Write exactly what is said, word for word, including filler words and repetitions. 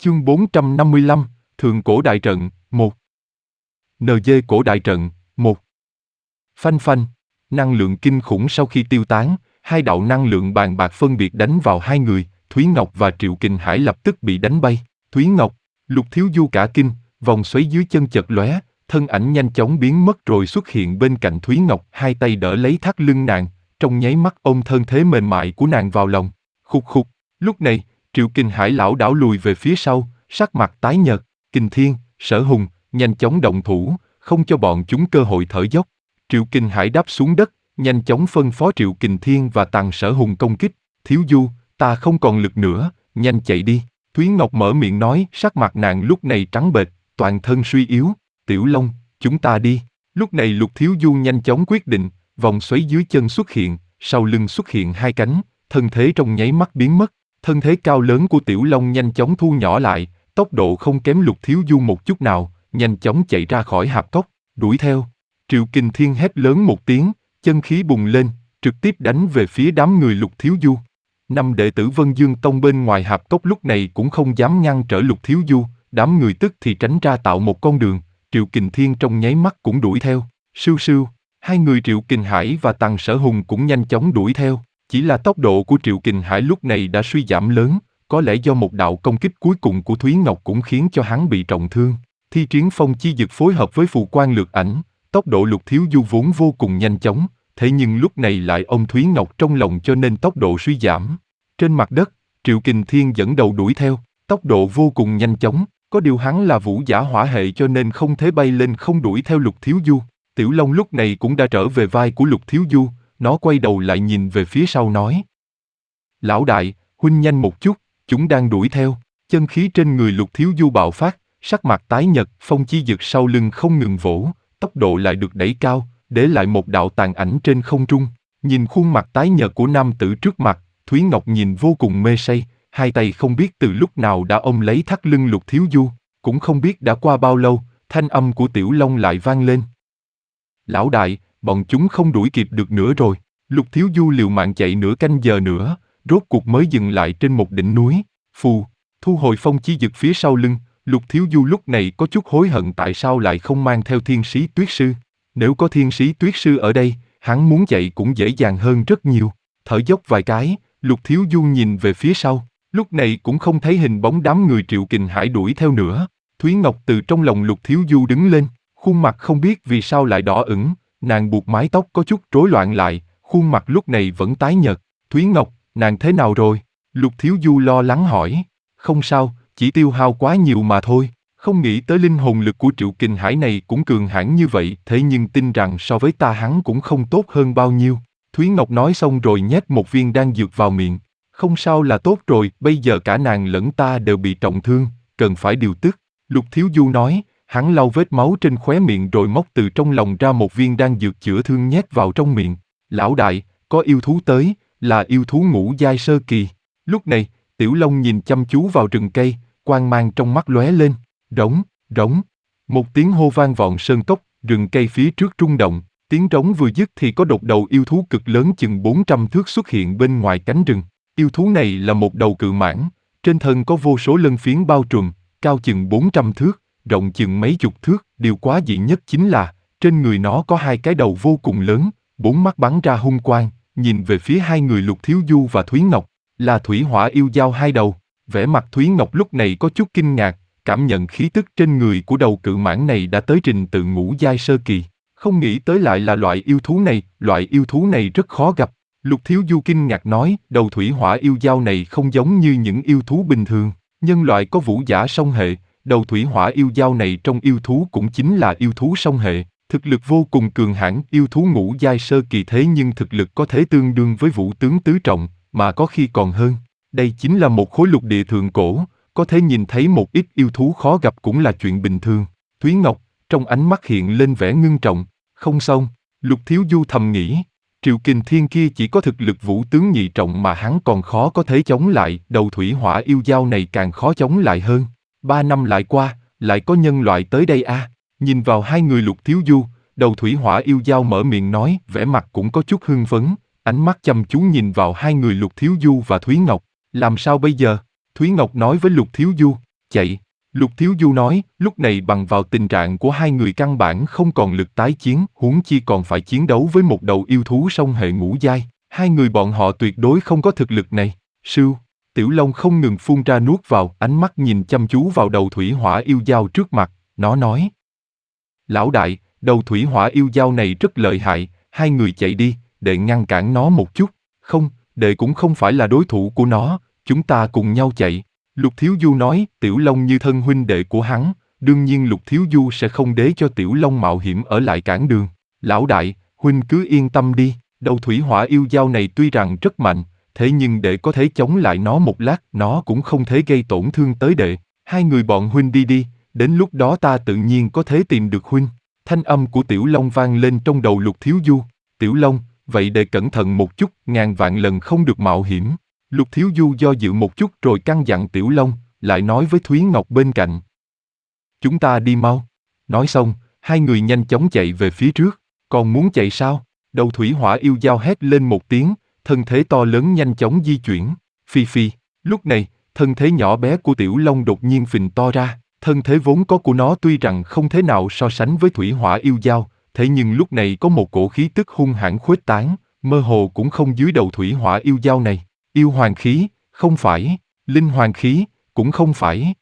Chương bốn trăm năm mươi lăm, Thượng cổ đại trận, một. en giê cổ đại trận, một. Phanh phanh, năng lượng kinh khủng sau khi tiêu tán, hai đạo năng lượng bàn bạc phân biệt đánh vào hai người, Thúy Ngọc và Triệu Kình Hải lập tức bị đánh bay. Thúy Ngọc, Lục Thiếu Du cả kinh, vòng xoáy dưới chân chật lóe, thân ảnh nhanh chóng biến mất rồi xuất hiện bên cạnh Thúy Ngọc, hai tay đỡ lấy thắt lưng nàng, trong nháy mắt ôm thân thế mềm mại của nàng vào lòng. Khục khục, lúc này, Triệu Kình Hải lảo đảo lùi về phía sau, sắc mặt tái nhợt. Kình Thiên, Sở Hùng, nhanh chóng động thủ, không cho bọn chúng cơ hội thở dốc. Triệu Kình Hải đáp xuống đất, nhanh chóng phân phó Triệu Kình Thiên và Tằng Sở Hùng công kích. Thiếu Du, ta không còn lực nữa, nhanh chạy đi. Thúy Ngọc mở miệng nói, sắc mặt nàng lúc này trắng bệch, toàn thân suy yếu. Tiểu Long, chúng ta đi. Lúc này Lục Thiếu Du nhanh chóng quyết định, vòng xoáy dưới chân xuất hiện, sau lưng xuất hiện hai cánh, thân thế trong nháy mắt biến mất. Thân thế cao lớn của Tiểu Long nhanh chóng thu nhỏ lại, tốc độ không kém Lục Thiếu Du một chút nào, nhanh chóng chạy ra khỏi hạp cốc, đuổi theo. Triệu Kình Thiên hét lớn một tiếng, chân khí bùng lên, trực tiếp đánh về phía đám người Lục Thiếu Du. Năm đệ tử Vân Dương Tông bên ngoài hạp cốc lúc này cũng không dám ngăn trở Lục Thiếu Du, đám người tức thì tránh ra tạo một con đường, Triệu Kình Thiên trong nháy mắt cũng đuổi theo. Sưu sưu, hai người Triệu Kình Hải và Tằng Sở Hùng cũng nhanh chóng đuổi theo, chỉ là tốc độ của Triệu Kình Hải lúc này đã suy giảm lớn, có lẽ do một đạo công kích cuối cùng của Thúy Ngọc cũng khiến cho hắn bị trọng thương. Thi triển phong chi dực phối hợp với phù quan lược ảnh, tốc độ Lục Thiếu Du vốn vô cùng nhanh chóng, thế nhưng lúc này lại ôm Thúy Ngọc trong lòng cho nên tốc độ suy giảm. Trên mặt đất, Triệu Kình Thiên dẫn đầu đuổi theo, tốc độ vô cùng nhanh chóng, có điều hắn là vũ giả hỏa hệ cho nên không thể bay lên không đuổi theo Lục Thiếu Du. Tiểu Long lúc này cũng đã trở về vai của Lục Thiếu Du, nó quay đầu lại nhìn về phía sau nói: Lão đại, huynh nhanh một chút, chúng đang đuổi theo. Chân khí trên người Lục Thiếu Du bạo phát, sắc mặt tái nhợt, phong chi dực sau lưng không ngừng vỗ, tốc độ lại được đẩy cao, để lại một đạo tàn ảnh trên không trung. Nhìn khuôn mặt tái nhợt của nam tử trước mặt, Thúy Ngọc nhìn vô cùng mê say, hai tay không biết từ lúc nào đã ôm lấy thắt lưng Lục Thiếu Du, cũng không biết đã qua bao lâu, thanh âm của Tiểu Long lại vang lên: Lão đại, bọn chúng không đuổi kịp được nữa rồi. Lục Thiếu Du liều mạng chạy nửa canh giờ nữa, rốt cuộc mới dừng lại trên một đỉnh núi. Phù, thu hồi phong chi dực phía sau lưng, Lục Thiếu Du lúc này có chút hối hận tại sao lại không mang theo Thiên Sĩ Tuyết Sư. Nếu có Thiên Sĩ Tuyết Sư ở đây, hắn muốn chạy cũng dễ dàng hơn rất nhiều. Thở dốc vài cái, Lục Thiếu Du nhìn về phía sau, lúc này cũng không thấy hình bóng đám người Triệu Kình Hải đuổi theo nữa. Thúy Ngọc từ trong lòng Lục Thiếu Du đứng lên, khuôn mặt không biết vì sao lại đỏ ửng, nàng buộc mái tóc có chút rối loạn lại, khuôn mặt lúc này vẫn tái nhợt. Thúy Ngọc, nàng thế nào rồi? Lục Thiếu Du lo lắng hỏi. Không sao, chỉ tiêu hao quá nhiều mà thôi. Không nghĩ tới linh hồn lực của Triệu Kình Hải này cũng cường hãn như vậy, thế nhưng tin rằng so với ta hắn cũng không tốt hơn bao nhiêu. Thúy Ngọc nói xong rồi nhét một viên đan dược vào miệng. Không sao là tốt rồi, bây giờ cả nàng lẫn ta đều bị trọng thương, cần phải điều tức. Lục Thiếu Du nói, hắn lau vết máu trên khóe miệng rồi móc từ trong lòng ra một viên đan dược chữa thương nhét vào trong miệng. Lão đại, có yêu thú tới, là yêu thú ngũ giai sơ kỳ. Lúc này, Tiểu Long nhìn chăm chú vào rừng cây, quang mang trong mắt lóe lên. Rống, rống. Một tiếng hô vang vọng sơn cốc, rừng cây phía trước rung động. Tiếng rống vừa dứt thì có đột đầu yêu thú cực lớn chừng bốn trăm thước xuất hiện bên ngoài cánh rừng. Yêu thú này là một đầu cự mãng, trên thân có vô số lân phiến bao trùm, cao chừng bốn trăm thước, rộng chừng mấy chục thước. Điều quá dị nhất chính là, trên người nó có hai cái đầu vô cùng lớn, bốn mắt bắn ra hung quang, nhìn về phía hai người Lục Thiếu Du và Thúy Ngọc, là thủy hỏa yêu giao hai đầu. Vẻ mặt Thúy Ngọc lúc này có chút kinh ngạc, cảm nhận khí tức trên người của đầu cự mãng này đã tới trình tự ngũ giai sơ kỳ. Không nghĩ tới lại là loại yêu thú này, loại yêu thú này rất khó gặp. Lục Thiếu Du kinh ngạc nói, đầu thủy hỏa yêu giao này không giống như những yêu thú bình thường. Nhân loại có vũ giả song hệ, đầu thủy hỏa yêu giao này trong yêu thú cũng chính là yêu thú song hệ. Thực lực vô cùng cường hãn, yêu thú ngũ giai sơ kỳ thế nhưng thực lực có thể tương đương với vũ tướng tứ trọng, mà có khi còn hơn. Đây chính là một khối lục địa thượng cổ, có thể nhìn thấy một ít yêu thú khó gặp cũng là chuyện bình thường. Thúy Ngọc, trong ánh mắt hiện lên vẻ ngưng trọng. Không xong, Lục Thiếu Du thầm nghĩ, Triệu Kình Thiên kia chỉ có thực lực vũ tướng nhị trọng mà hắn còn khó có thể chống lại, đầu thủy hỏa yêu giao này càng khó chống lại hơn. Ba năm lại qua, lại có nhân loại tới đây a. À. Nhìn vào hai người Lục Thiếu Du, đầu thủy hỏa yêu giao mở miệng nói, vẻ mặt cũng có chút hưng phấn, ánh mắt chăm chú nhìn vào hai người Lục Thiếu Du và Thúy Ngọc. Làm sao bây giờ? Thúy Ngọc nói với Lục Thiếu Du, Chạy. Lục Thiếu Du nói, lúc này bằng vào tình trạng của hai người căn bản không còn lực tái chiến, huống chi còn phải chiến đấu với một đầu yêu thú song hệ ngũ giai, hai người bọn họ tuyệt đối không có thực lực này. Sưu, Tiểu Long không ngừng phun ra nuốt vào, ánh mắt nhìn chăm chú vào đầu thủy hỏa yêu dao trước mặt, nó nói. Lão đại, đầu thủy hỏa yêu dao này rất lợi hại, hai người chạy đi, để ngăn cản nó một chút. Không, đệ cũng không phải là đối thủ của nó, chúng ta cùng nhau chạy. Lục Thiếu Du nói, Tiểu Long như thân huynh đệ của hắn, đương nhiên Lục Thiếu Du sẽ không để cho Tiểu Long mạo hiểm ở lại cản đường. Lão đại, huynh cứ yên tâm đi, đầu thủy hỏa yêu dao này tuy rằng rất mạnh, thế nhưng để có thể chống lại nó một lát, nó cũng không thể gây tổn thương tới đệ. Hai người bọn huynh đi đi, đến lúc đó ta tự nhiên có thể tìm được huynh. Thanh âm của Tiểu Long vang lên trong đầu Lục Thiếu Du. Tiểu Long, vậy đệ cẩn thận một chút, ngàn vạn lần không được mạo hiểm. Lục Thiếu Du do dự một chút rồi căn dặn Tiểu Long, lại nói với Thúy Ngọc bên cạnh. Chúng ta đi mau. Nói xong, hai người nhanh chóng chạy về phía trước. Còn muốn chạy sao? Đầu thủy hỏa yêu dao hét lên một tiếng, thân thế to lớn nhanh chóng di chuyển. Phi phi, lúc này, thân thế nhỏ bé của Tiểu Long đột nhiên phình to ra. Thân thế vốn có của nó tuy rằng không thể nào so sánh với thủy hỏa yêu dao, thế nhưng lúc này có một cổ khí tức hung hãn khuếch tán, mơ hồ cũng không dưới đầu thủy hỏa yêu dao này. Yêu hoàng khí, không phải. Linh hoàng khí, cũng không phải.